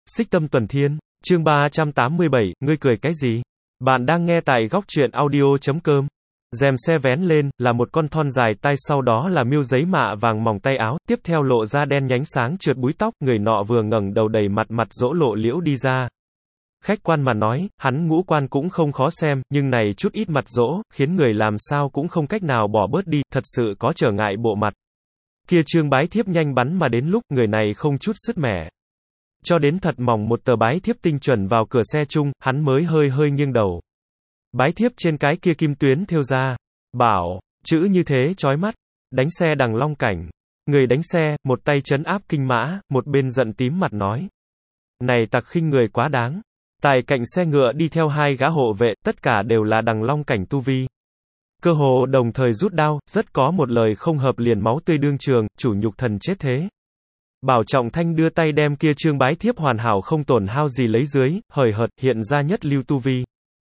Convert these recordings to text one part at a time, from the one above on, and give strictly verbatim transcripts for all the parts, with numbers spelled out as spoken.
Xích Tâm Tuần Thiên, chương ba trăm tám mươi bảy, ngươi cười cái gì? Bạn đang nghe tại góc truyện audio chấm com. Rèm xe vén lên, là một con thon dài tay, sau đó là miêu giấy mạ vàng mỏng tay áo, tiếp theo lộ ra đen nhánh sáng trượt búi tóc, người nọ vừa ngẩng đầu đầy mặt mặt dỗ lộ liễu đi ra. Khách quan mà nói, hắn ngũ quan cũng không khó xem, nhưng này chút ít mặt dỗ, khiến người làm sao cũng không cách nào bỏ bớt đi, thật sự có trở ngại bộ mặt. Kia trương bái thiếp nhanh bắn mà đến lúc, người này không chút sứt mẻ. Cho đến thật mỏng một tờ bái thiếp tinh chuẩn vào cửa xe chung, hắn mới hơi hơi nghiêng đầu. Bái thiếp trên cái kia kim tuyến thêu ra. Bảo, chữ như thế chói mắt. Đánh xe đằng long cảnh. Người đánh xe, một tay trấn áp kinh mã, một bên giận tím mặt nói. Này tặc khinh người quá đáng. Tại cạnh xe ngựa đi theo hai gã hộ vệ, tất cả đều là đằng long cảnh tu vi. Cơ hồ đồng thời rút đao, rất có một lời không hợp liền máu tươi đương trường, chủ nhục thần chết thế. Bảo Trọng Thanh đưa tay đem kia trương bái thiếp hoàn hảo không tổn hao gì lấy dưới, hời hợt, hiện ra nhất lưu tu vi.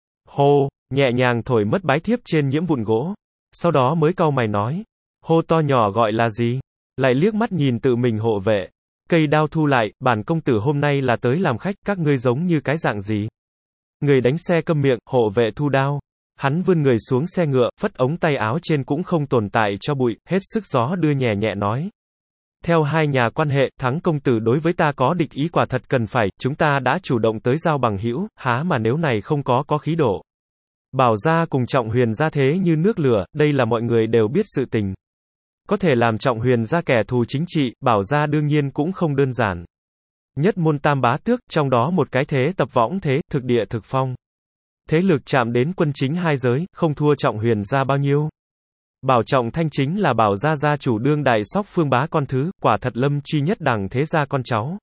Hô, nhẹ nhàng thổi mất bái thiếp trên nhiễm vụn gỗ. Sau đó mới cau mày nói. Hô to nhỏ gọi là gì? Lại liếc mắt nhìn tự mình hộ vệ. Cây đao thu lại, bản công tử hôm nay là tới làm khách, các ngươi giống như cái dạng gì? Người đánh xe câm miệng, hộ vệ thu đao. Hắn vươn người xuống xe ngựa, phất ống tay áo trên cũng không tồn tại cho bụi, hết sức gió đưa nhẹ nhẹ nói. Theo hai nhà quan hệ, Thắng công tử đối với ta có địch ý quả thật cần phải, chúng ta đã chủ động tới giao bằng hữu, há mà nếu này không có có khí độ. Bảo gia cùng Trọng Huyền gia thế như nước lửa, đây là mọi người đều biết sự tình. Có thể làm Trọng Huyền gia kẻ thù chính trị, Bảo gia đương nhiên cũng không đơn giản. Nhất môn tam bá tước, trong đó một cái thế tập võng thế, thực địa thực phong. Thế lực chạm đến quân chính hai giới, không thua Trọng Huyền gia bao nhiêu. Bảo Trọng Thanh chính là Bảo gia gia chủ đương đại Sóc Phương bá con thứ, quả thật lâm truy nhất đẳng thế gia con cháu.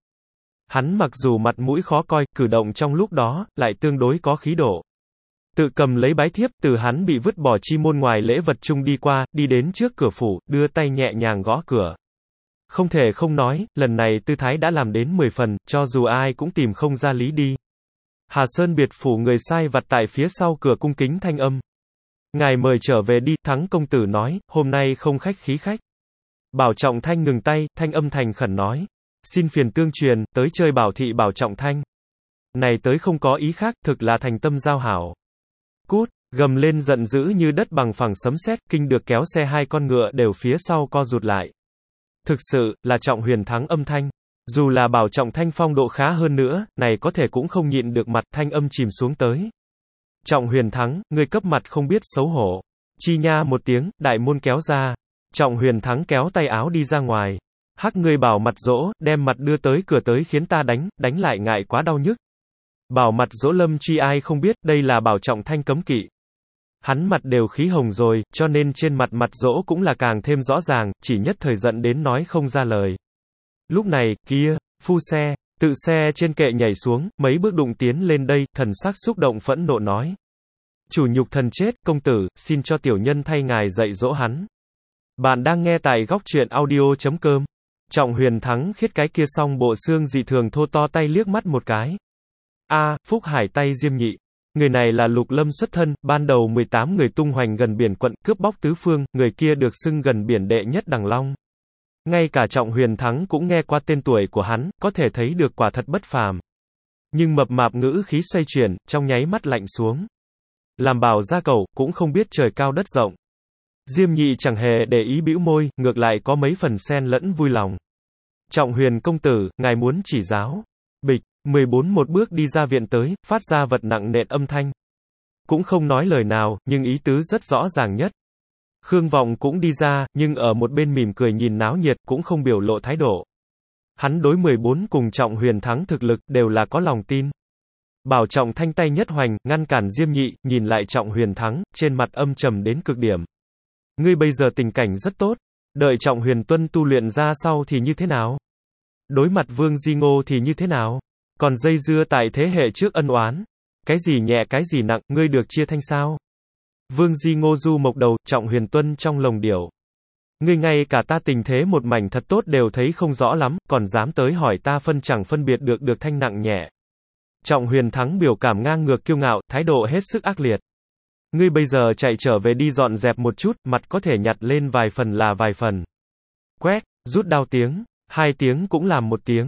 Hắn mặc dù mặt mũi khó coi, cử động trong lúc đó, lại tương đối có khí độ. Tự cầm lấy bái thiếp, từ hắn bị vứt bỏ chi môn ngoài lễ vật chung đi qua, đi đến trước cửa phủ, đưa tay nhẹ nhàng gõ cửa. Không thể không nói, lần này tư thái đã làm đến mười phần, cho dù ai cũng tìm không ra lý đi. Hà Sơn biệt phủ người sai vặt tại phía sau cửa cung kính thanh âm. Ngài mời trở về đi, Thắng công tử nói, hôm nay không khách khí khách. Bảo Trọng Thanh ngừng tay, thanh âm thành khẩn nói. Xin phiền tương truyền, tới chơi Bảo thị Bảo Trọng Thanh. Này tới không có ý khác, thực là thành tâm giao hảo. Cút, gầm lên giận dữ như đất bằng phẳng sấm sét, kinh được kéo xe hai con ngựa đều phía sau co rụt lại. Thực sự, là Trọng Huyền Thắng âm thanh. Dù là Bảo Trọng Thanh phong độ khá hơn nữa, này có thể cũng không nhịn được mặt thanh âm chìm xuống tới. Trọng Huyền Thắng, ngươi cấp mặt không biết xấu hổ. Chi nha một tiếng, đại môn kéo ra. Trọng Huyền Thắng kéo tay áo đi ra ngoài. Hắc ngươi bảo mặt dỗ, đem mặt đưa tới cửa tới khiến ta đánh, đánh lại ngại quá đau nhức. Bảo mặt dỗ lâm truy ai không biết, đây là Bảo Trọng Thanh cấm kỵ. Hắn mặt đều khí hồng rồi, cho nên trên mặt mặt dỗ cũng là càng thêm rõ ràng, chỉ nhất thời giận đến nói không ra lời. Lúc này, kia, phu xe. Tự xe trên kệ nhảy xuống, mấy bước đụng tiến lên đây, thần sắc xúc động phẫn nộ nói. Chủ nhục thần chết, công tử, xin cho tiểu nhân thay ngài dạy dỗ hắn. Bạn đang nghe tại góc truyện audio chấm com. Trọng Huyền Thắng khiết cái kia xong bộ xương dị thường thô to tay liếc mắt một cái. A, Phúc Hải tay diêm nhị. Người này là Lục Lâm xuất thân, ban đầu mười tám người tung hoành gần biển quận, cướp bóc tứ phương, người kia được xưng gần biển đệ nhất đằng long. Ngay cả Trọng Huyền Thắng cũng nghe qua tên tuổi của hắn, có thể thấy được quả thật bất phàm. Nhưng mập mạp ngữ khí xoay chuyển, trong nháy mắt lạnh xuống. Làm Bảo gia cầu, cũng không biết trời cao đất rộng. Diêm nhị chẳng hề để ý bĩu môi, ngược lại có mấy phần xen lẫn vui lòng. Trọng Huyền công tử, ngài muốn chỉ giáo. Bịch, mười bốn một bước đi ra viện tới, phát ra vật nặng nện âm thanh. Cũng không nói lời nào, nhưng ý tứ rất rõ ràng nhất. Khương Vọng cũng đi ra, nhưng ở một bên mỉm cười nhìn náo nhiệt, cũng không biểu lộ thái độ. Hắn đối mười bốn cùng Trọng Huyền Thắng thực lực, đều là có lòng tin. Bảo Trọng Thanh tay nhất hoành, ngăn cản Diêm Nhị, nhìn lại Trọng Huyền Thắng, trên mặt âm trầm đến cực điểm. Ngươi bây giờ tình cảnh rất tốt, đợi Trọng Huyền Tuân tu luyện ra sau thì như thế nào? Đối mặt Vương Di Ngô thì như thế nào? Còn dây dưa tại thế hệ trước ân oán? Cái gì nhẹ cái gì nặng, ngươi được chia thanh sao? Vương Di Ngô du mộc đầu, Trọng Huyền Tuân trong lồng điểu. Ngươi ngay cả ta tình thế một mảnh thật tốt đều thấy không rõ lắm, còn dám tới hỏi ta phân chẳng phân biệt được được thanh nặng nhẹ. Trọng Huyền Thắng biểu cảm ngang ngược kiêu ngạo, thái độ hết sức ác liệt. Ngươi bây giờ chạy trở về đi dọn dẹp một chút, mặt có thể nhặt lên vài phần là vài phần. Quét, rút đao tiếng, hai tiếng cũng làm một tiếng.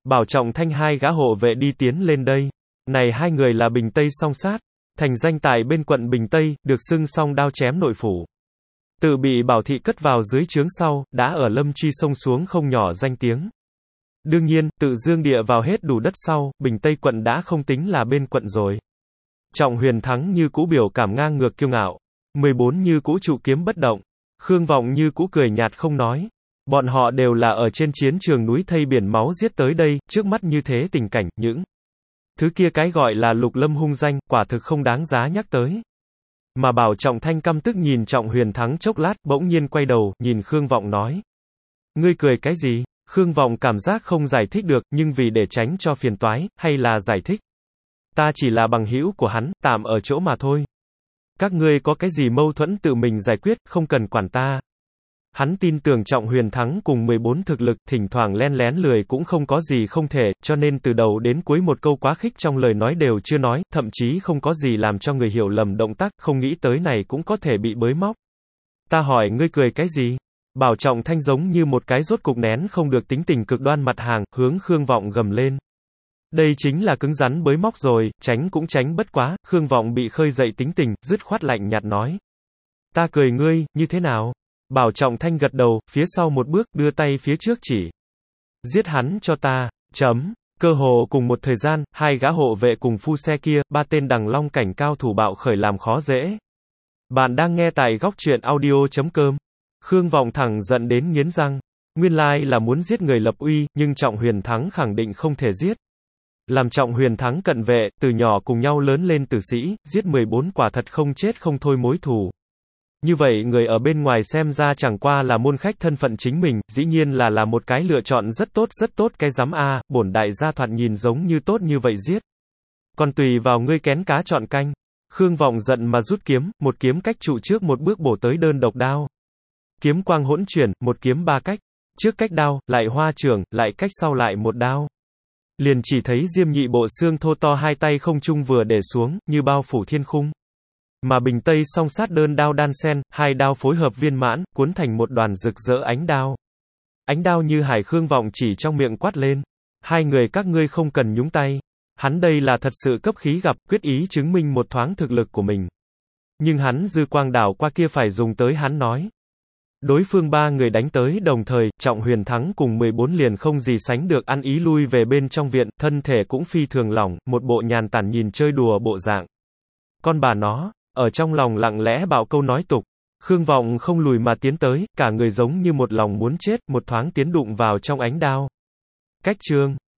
Bảo Trọng Thanh hai gã hộ vệ đi tiến lên đây. Này hai người là Bình Tây Song Sát, thành danh tại bên quận Bình Tây, được xưng song đao chém nội phủ. Tự bị Bảo Thị cất vào dưới trướng sau, đã ở Lâm Truy sông xuống không nhỏ danh tiếng. Đương nhiên, tự dương địa vào hết đủ đất sau, Bình Tây quận đã không tính là bên quận rồi. Trọng Huyền Thắng như cũ biểu cảm ngang ngược kiêu ngạo. mười bốn như cũ trụ kiếm bất động. Khương Vọng như cũ cười nhạt không nói. Bọn họ đều là ở trên chiến trường núi thây biển máu giết tới đây, trước mắt như thế tình cảnh, những thứ kia cái gọi là lục lâm hung danh, quả thực không đáng giá nhắc tới. Mà Bảo Trọng Thanh căm tức nhìn Trọng Huyền Thắng chốc lát, bỗng nhiên quay đầu, nhìn Khương Vọng nói. Ngươi cười cái gì? Khương Vọng cảm giác không giải thích được, nhưng vì để tránh cho phiền toái, hay là giải thích. Ta chỉ là bằng hữu của hắn, tạm ở chỗ mà thôi. Các ngươi có cái gì mâu thuẫn tự mình giải quyết, không cần quản ta. Hắn tin tưởng Trọng Huyền Thắng cùng mười bốn thực lực, thỉnh thoảng len lén lười cũng không có gì không thể, cho nên từ đầu đến cuối một câu quá khích trong lời nói đều chưa nói, thậm chí không có gì làm cho người hiểu lầm động tác, không nghĩ tới này cũng có thể bị bới móc. Ta hỏi ngươi cười cái gì? Bảo Trọng Thanh giống như một cái rốt cục nén không được tính tình cực đoan mặt hàng, hướng Khương Vọng gầm lên. Đây chính là cứng rắn bới móc rồi, tránh cũng tránh bất quá, Khương Vọng bị khơi dậy tính tình, dứt khoát lạnh nhạt nói. Ta cười ngươi, như thế nào? Bảo Trọng Thanh gật đầu, phía sau một bước, đưa tay phía trước chỉ. Giết hắn cho ta, chấm. Cơ hồ cùng một thời gian, hai gã hộ vệ cùng phu xe kia, ba tên đằng long cảnh cao thủ bạo khởi làm khó dễ. Bạn đang nghe tại góc truyện audio chấm com. Khương Vọng thẳng giận đến nghiến răng. Nguyên lai là muốn giết người lập uy, nhưng Trọng Huyền Thắng khẳng định không thể giết. Làm Trọng Huyền Thắng cận vệ, từ nhỏ cùng nhau lớn lên tử sĩ, giết mười bốn quả thật không chết không thôi mối thù. Như vậy người ở bên ngoài xem ra chẳng qua là môn khách thân phận chính mình, dĩ nhiên là là một cái lựa chọn rất tốt rất tốt cái giám a, bổn đại gia thoạt nhìn giống như tốt như vậy giết. Còn tùy vào ngươi kén cá chọn canh. Khương Vọng giận mà rút kiếm, một kiếm cách trụ trước một bước bổ tới đơn độc đao. Kiếm quang hỗn chuyển, một kiếm ba cách. Trước cách đao, lại hoa trường, lại cách sau lại một đao. Liền chỉ thấy Diêm Nhị bộ xương thô to hai tay không trung vừa để xuống, như bao phủ thiên khung. Mà Bình Tây Song Sát đơn đao đan sen, hai đao phối hợp viên mãn, cuốn thành một đoàn rực rỡ ánh đao. Ánh đao như hải. Khương Vọng chỉ trong miệng quát lên. Hai người các ngươi không cần nhúng tay. Hắn đây là thật sự cấp khí gặp, quyết ý chứng minh một thoáng thực lực của mình. Nhưng hắn dư quang đảo qua kia phải dùng tới hắn nói. Đối phương ba người đánh tới đồng thời, Trọng Huyền Thắng cùng mười bốn liền không gì sánh được ăn ý lui về bên trong viện, thân thể cũng phi thường lỏng, một bộ nhàn tản nhìn chơi đùa bộ dạng. Con bà nó, ở trong lòng lặng lẽ bảo câu nói tục. Khương Vọng không lùi mà tiến tới, cả người giống như một lòng muốn chết, một thoáng tiến đụng vào trong ánh đao. Cách chương